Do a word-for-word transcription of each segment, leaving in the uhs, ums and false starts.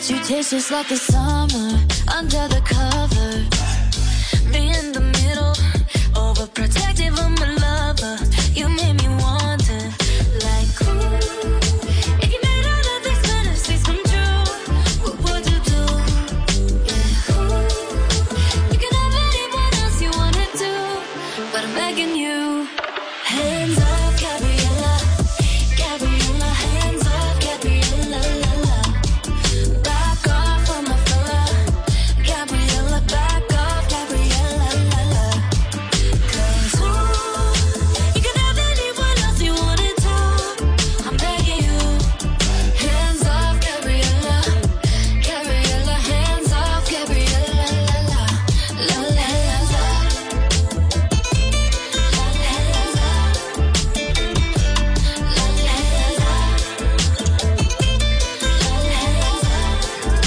You taste just like the summer under the cover. Me in the middle, overprotective of my lover. You made me wonder, like, ooh, if you made all of these fantasies come true, what would you do? Yeah, ooh, you can have anyone else you wanna do, but I'm begging you. Hands off, Gabriella, Gabriella, hands off, Gabriella, la la. Back off on my fella, Gabriella, back off, Gabriella, la la. 'Cause ooh, you can have anyone else you wanna do, I'm begging you. Hands off, Gabriella, Gabriella, hands off, Gabriella, la la, la la, hands off, la la, hands off, la la, hands off, la la, hands off.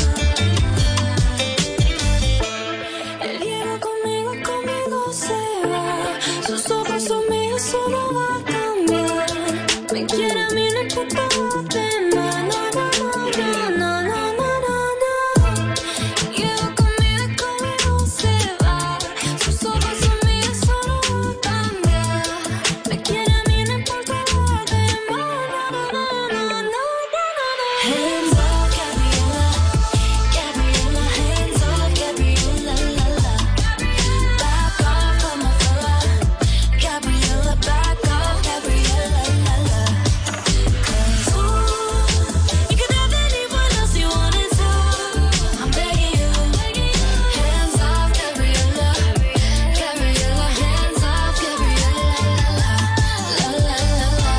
El hielo conmigo, conmigo se va. Sus ojos son míos, eso no va a cambiar. Me quiere a mí, no importa lo demás. No, no, no, no, no, no, no, no. Hielo conmigo, conmigo se va. Sus ojos son míos, eso no va a cambiar. Me quiere a mí, no importa lo demás. No, no, no, no, no, no, no. Hands off, Gabriella, Gabriella, hands off, Gabriella, la la. Back off on my fella, Gabriella, back off, Gabriella, la la. 'Cause ooh, you can have anyone else you wanna do, I'm begging you. Hands off, Gabriella, Gabriella, hands off, Gabriella, la la, la la, la la.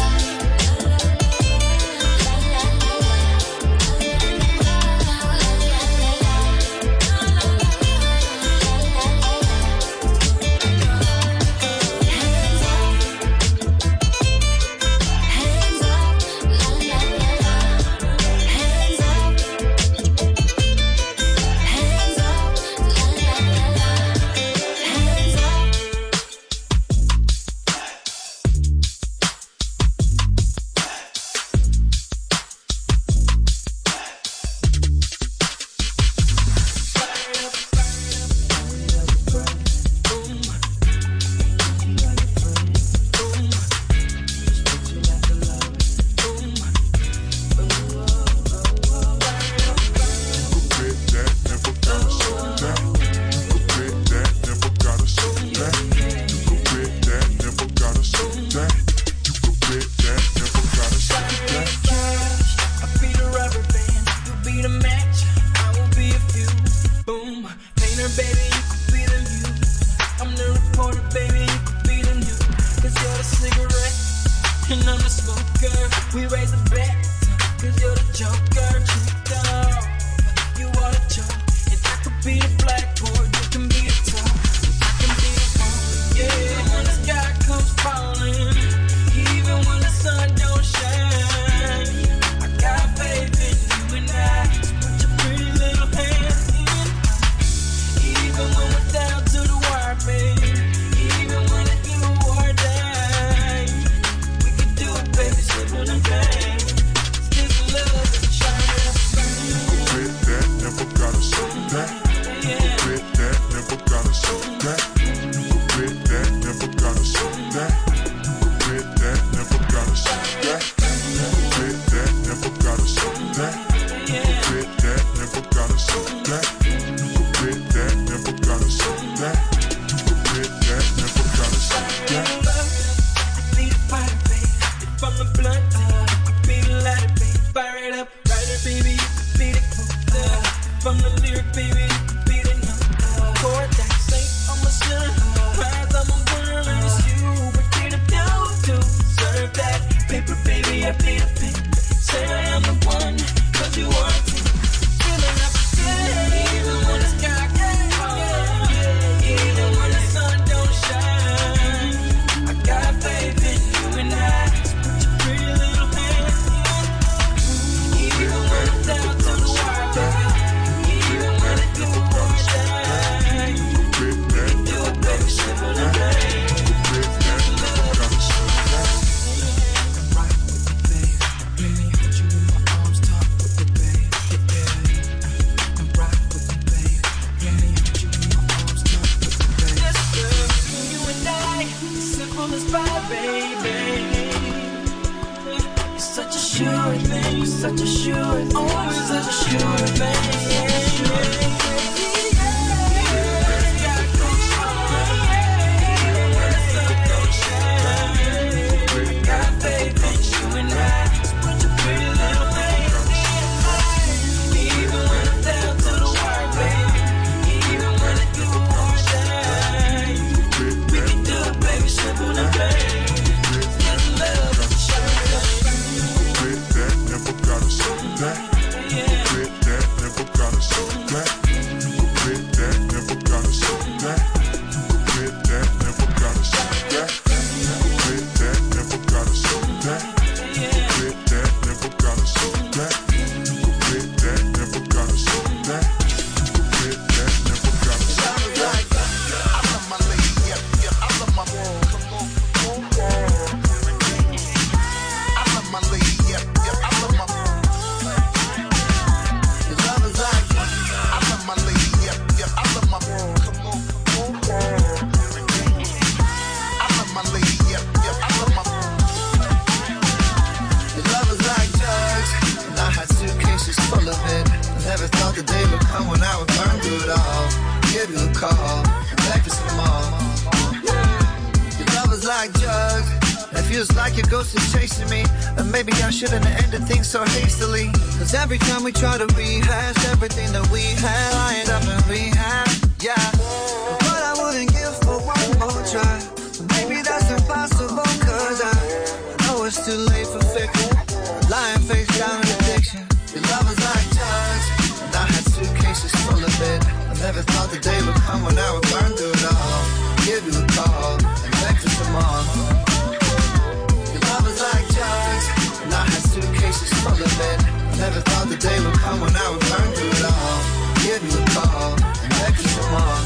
Baby, assured, always assured, baby. So hastily, cause every time we try to rehash everything that we had, I end up in rehab, yeah. But I wouldn't give for one more try. Maybe that's impossible, cause I, I know it's too late for fickle. Lying face down in addiction. Your love is like drugs, and I had suitcases full of it. I never thought the day would come when I would burn through it all. Give you a call, and beg for some more. Your love is like drugs, and I had suitcases full of it. Never thought the day would come when I would burn through it all. Give you a call and beg for some more.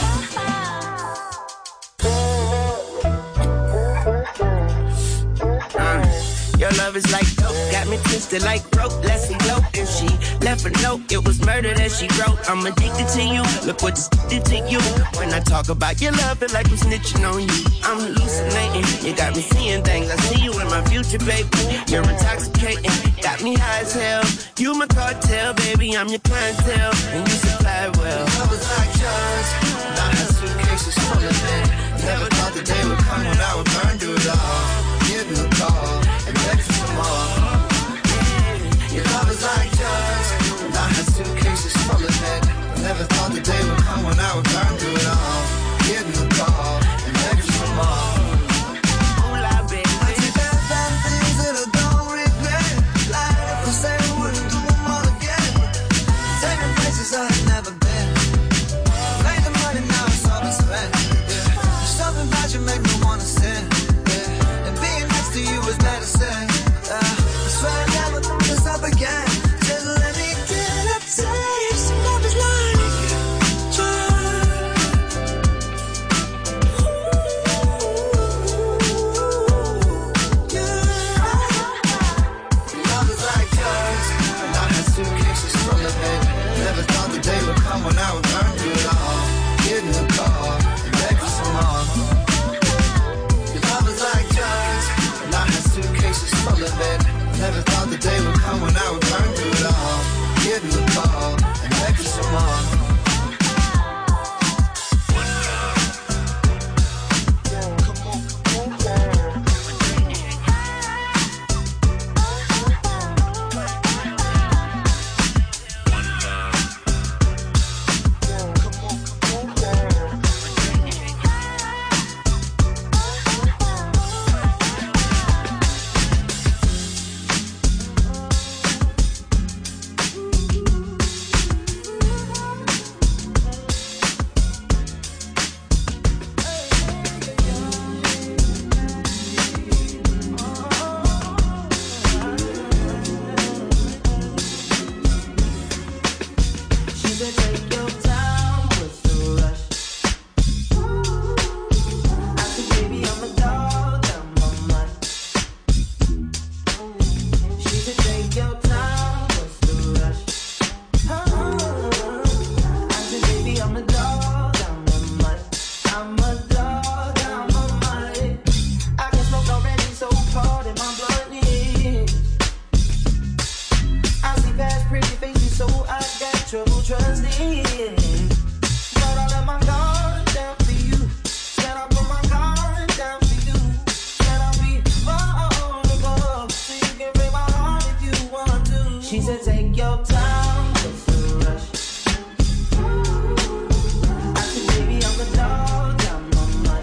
Uh, your love is like dope, got me twisted like rope. Let's elope. And she left a note, it was murder that she wrote. I'm addicted to you, look what this did to you. When I talk about your love, it like I'm snitching on you. I'm hallucinating, you got me seeing things. I see you in my future, baby. You're intoxicating, got me high as hell. You my cartel, baby, I'm your clientele, and you supply well. Love is like drugs, and I had suitcases full of it. Never thought the day would come when I would burn through it all. Give you a call and beg for some more. Your love is like drugs, and I had suitcases full of it. Never thought the day would come when I would burn through it all. Give you a call and beg for some more. Hola, baby. I take back bad things that I don't regret. Lied if I say I wouldn't do them all again. Take me places I had never been. Made the money, now it's all been spent. Yeah. There's something about you make me wanna sin. Yeah. And being next to you is medicine. Yeah. take your time, just a rush. I said, baby, I'm a dog, I'm a mutt.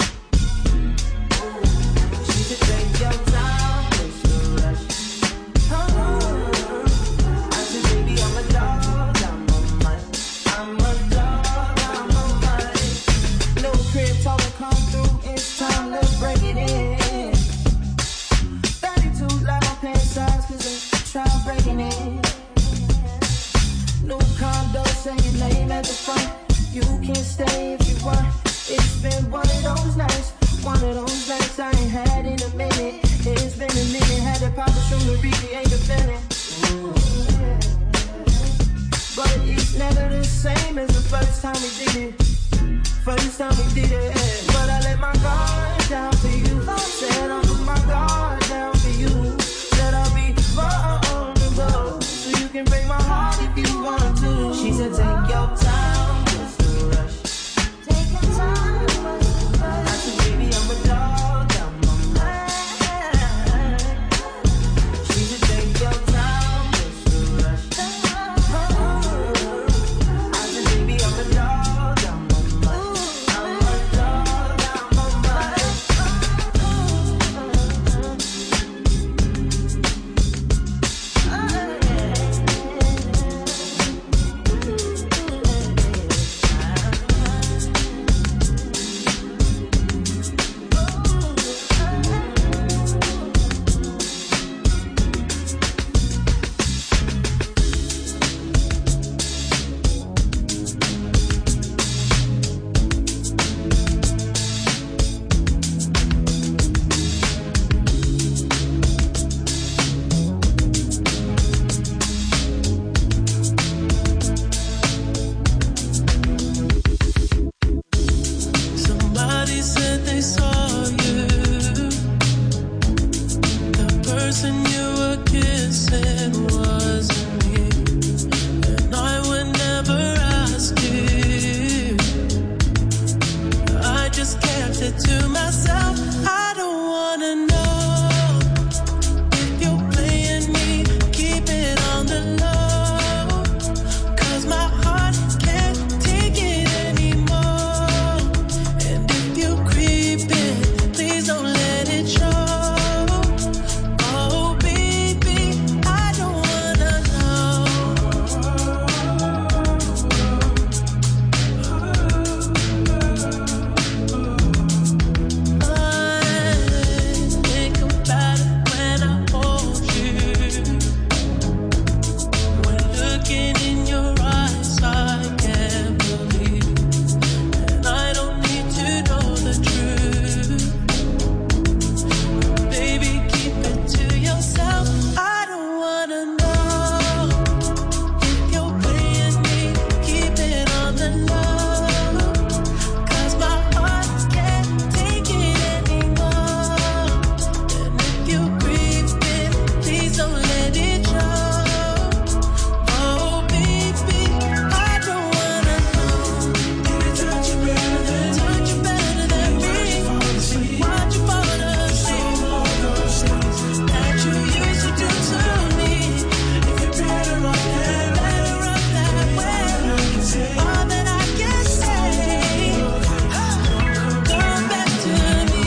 She said, take your time, just a rush. Oh, I said, baby, I'm a dog, I'm a mutt. I'm a dog, I'm a mutt. No crib, told her come through, it's time to break it in. thirty-two like my pants size, cause they try breaking it. New condo, say your name at the front. You can stay if you want. It's been one of those nights, one of those nights I ain't had in a minute. It's been a minute, had to pop a shoe to recreate the feeling. But it's never the same as the first time we did it. First time we did it. But I let my guard down for you. Said I'll put my guard down for you. Said I'll be vulnerable, so you can break my heart if you want to. She said take your time, just a rush. Take your time, just a rush. I said baby I'm a dog, I'm a man. She said take your time, just a rush. I said baby I'm a dog, I'm a man. I'm a dog, I'm a man. Somebody said they saw you. The person you were kissing wasn't me, and I would never ask you. I just kept it to myself. I don't wanna know if you're playing me. Keep it on the low, 'cause my heart can't take it anymore. And if you creep in, please don't let it show. Oh baby, I don't wanna know. I think about it when I hold you. When looking in your eyes, I can't believe. And I don't need to know the truth. Baby, keep it to yourself. I don't wanna know if you're playing me. Keep it on the low, 'cause my heart can't take it anymore. And if you creep in, please don't let it show. Oh baby, I don't wanna know. Touch you better than touch you better than me. Watch you fall asleep that you used to do to me. If you're better off that, better off that way. All that I can say, come back to me.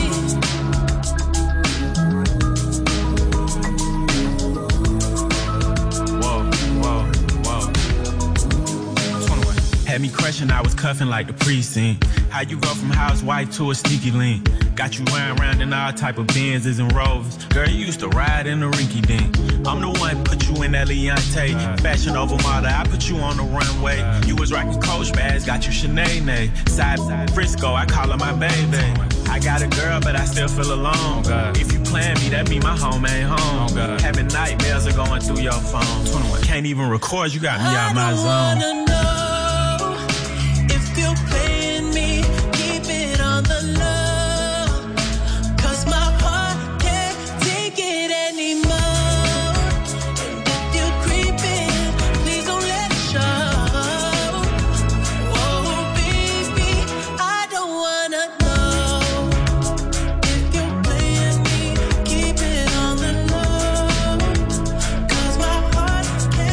Whoa, whoa, whoa. twenty-one. Had me crushing, I was cuffing like the precinct. How you go from housewife to a sneaky link? Got you riding around in all type of Benzes and Rovers. Girl, you used to ride in the rinky dink. I'm the one put you in that Leontay. Fashion over model, I put you on the runway. You was rocking Coach bags, got you Sinead. Side Frisco, I call her my baby. I got a girl, but I still feel alone. If you plan me, that mean my home ain't home. Having nightmares are going through your phone. Can't even record, you got me out my I zone. don't wanna know if you're playing me. Keep it on the low, 'cause my heart can't take it anymore. And if you creep in, please don't let it show. Oh baby, I don't wanna know if you're playing me. Keep it on the low, 'cause my heart can't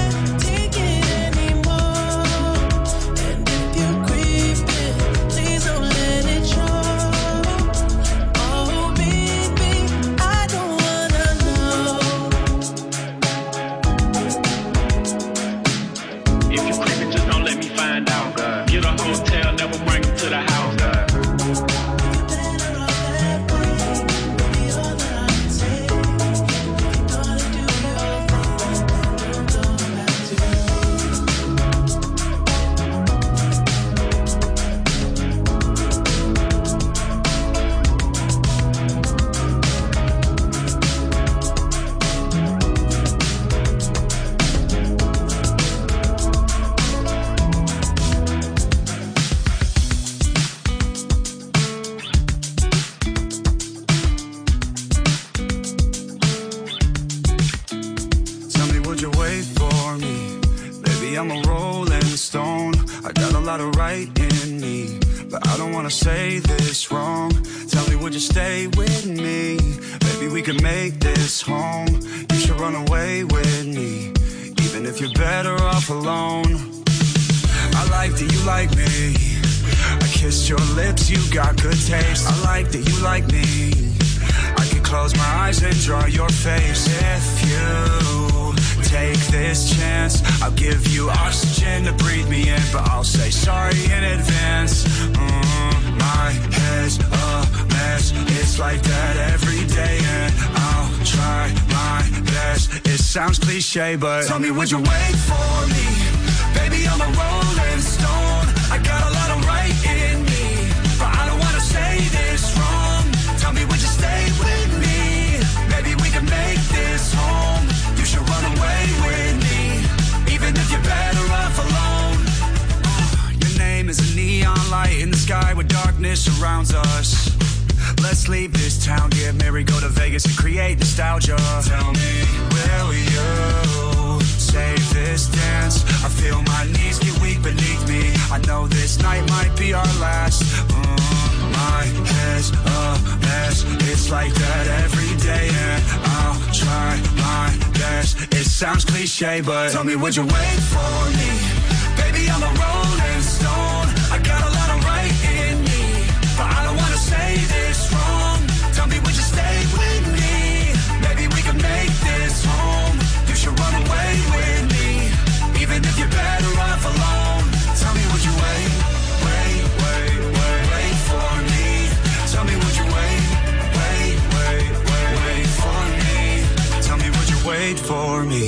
I'm a rolling stone. I got a lot of right in me, but I don't wanna say this wrong. Tell me, would you stay with me? Maybe we could make this home. You should run away with me, even if you're better off alone. I like that you like me. I kissed your lips, you got good taste. I like that you like me. I could close my eyes and draw your face. If you take this chance, I'll give you oxygen to breathe me in, but I'll say sorry in advance. Mm, my head's a mess. It's like that every day, and I'll try my best. It sounds cliche, but tell me, would you wait for me? Baby, I'm a rolling stone. I got a lot of right in me, but I don't wanna say this wrong. Tell me, would you stay with me? Maybe we can make this home. You should run away with me, even if you're better off alone. Your name is a neon light in the sky where darkness surrounds us. Let's leave this town, get married, go to Vegas and create nostalgia. Tell me, will you save this dance? I feel my knees get weak beneath me. I know this night might be our last. Mm, my head's a mess. It's like that every day, and I'll try my best. It sounds cliche, but tell me, would you wait for me? Baby, I'm a rolling stone. I got a lot of right in me, but I don't wanna say this wrong. Tell me, would you stay with me? Maybe we can make this home. You should run away with me, even if you're better off alone. Tell me, would you wait, wait, wait, wait, wait for me? Tell me, would you wait, wait, wait, wait, wait for me? Tell me, would you wait for me?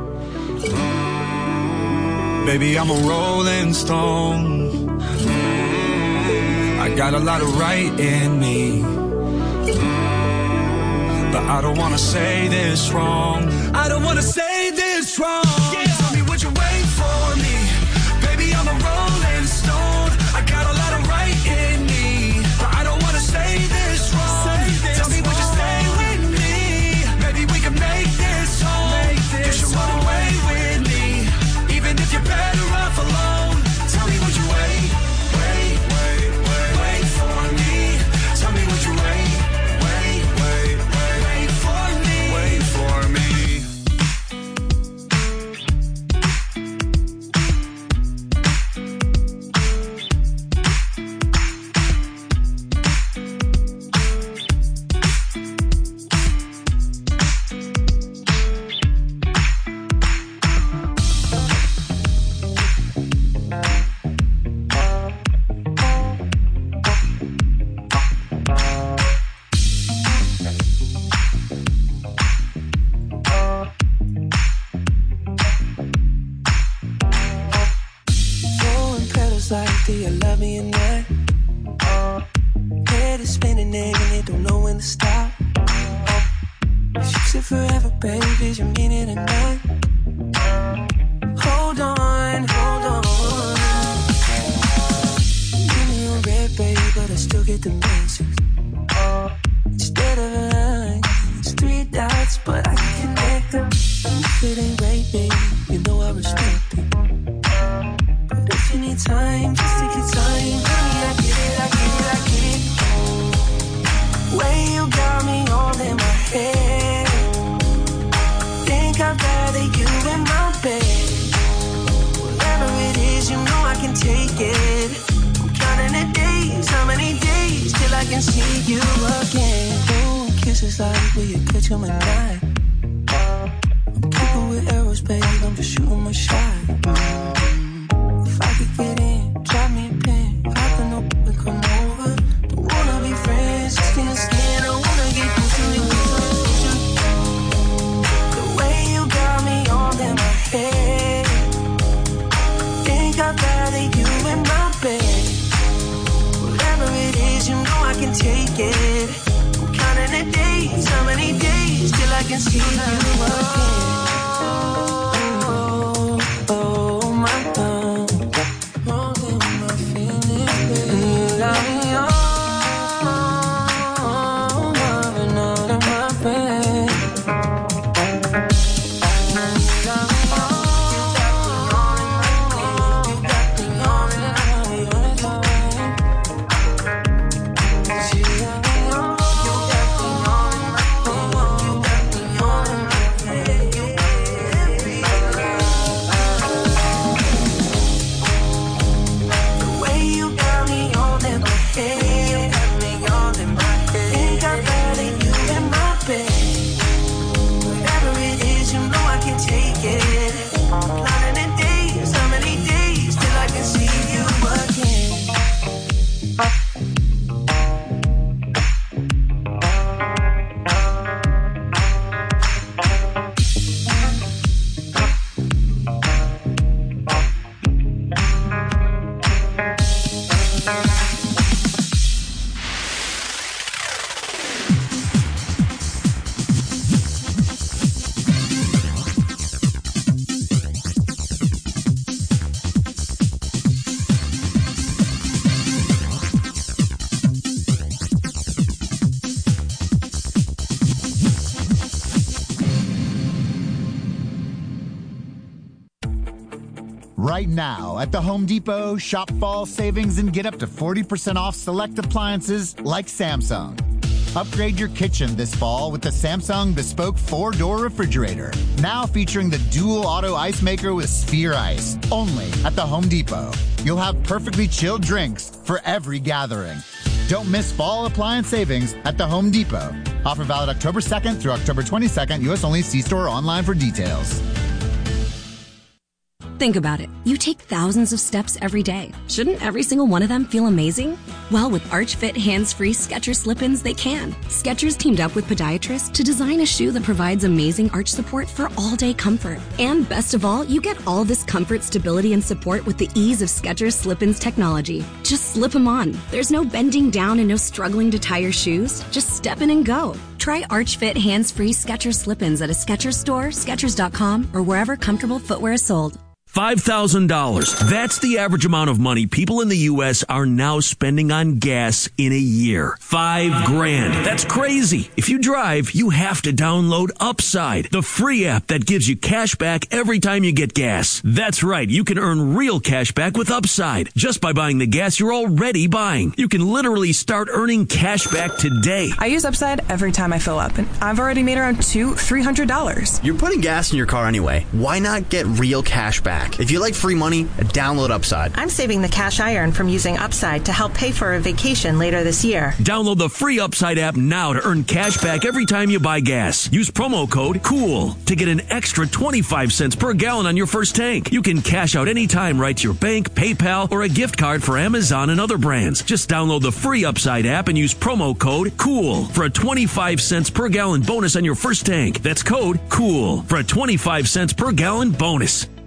Mm, baby, I'm a rolling stone. I got a lot of right in me, mm, but I don't wanna say this wrong. I don't wanna say this wrong. Yeah. Tell me, would you wait for me? Baby, I'm a rolling stone. I got a lot of right in me, but I don't wanna say this wrong. Say this Tell me, would you stay with me? Maybe we can make this home. Make this you should run away with me, even if you're better off alone. Tell me, would you wait? Wait, wait, wait, wait for me. Tell me, would you wait? Wait, wait, wait, wait for me. Wait for me. Like, do you love me or not? Head is spinning and it don't know when to stop. If you said forever, baby, did you mean it or not? Hold on, hold on. Give me a red, baby, but I still get the message. Instead of a line, it's three dots, but I can connect them. If it ain't right, baby, you know I respect it. If you need time, just take your time. Honey, I get it, I get it, I get it. Way you got me all in my head. Think I'd rather you in my bed. Whatever it is, you know I can take it. I'm counting the days, how many days till I can see you again. Oh, kisses like will you catch 'em at night? I'm keeping with arrows, babe, I'm just shooting my shot. If I could get in, drop me a pin. Hop in the and come over. Don't wanna be friends, skin to skin. I wanna get close to you. The way you got me all in my head. Think I'd rather you in my bed. Whatever it is, you know I can take it. I'm counting the days, how many days till I can see you again. Oh, oh my God. Right now at the Home Depot, shop fall savings and get up to forty percent off select appliances like Samsung. Upgrade your kitchen this fall with the Samsung Bespoke four-door refrigerator. Now featuring the dual auto ice maker with Sphere Ice. Only at the Home Depot. You'll have perfectly chilled drinks for every gathering. Don't miss fall appliance savings at the Home Depot. Offer valid October second through October twenty-second. U S only. See store or online for details. Think about it. You take thousands of steps every day. Shouldn't every single one of them feel amazing? Well, with Arch Fit hands-free Skechers slip-ins, they can. Skechers teamed up with podiatrists to design a shoe that provides amazing arch support for all-day comfort. And best of all, you get all this comfort, stability, and support with the ease of Skechers slip-ins technology. Just slip them on. There's no bending down and no struggling to tie your shoes. Just step in and go. Try Arch Fit hands-free Skechers slip-ins at a Skechers store, Skechers dot com, or wherever comfortable footwear is sold. five thousand dollars. That's the average amount of money people in the U S are now spending on gas in a year. Five grand. That's crazy. If you drive, you have to download Upside, the free app that gives you cash back every time you get gas. That's right. You can earn real cash back with Upside just by buying the gas you're already buying. You can literally start earning cash back today. I use Upside every time I fill up, and I've already made around two, three hundred dollars. You're putting gas in your car anyway. Why not get real cash back? If you like free money, download Upside. I'm saving the cash I earn from using Upside to help pay for a vacation later this year. Download the free Upside app now to earn cash back every time you buy gas. Use promo code COOL to get an extra twenty-five cents per gallon on your first tank. You can cash out anytime right to your bank, PayPal, or a gift card for Amazon and other brands. Just download the free Upside app and use promo code COOL for a twenty-five cents per gallon bonus on your first tank. That's code COOL for a twenty-five cents per gallon bonus.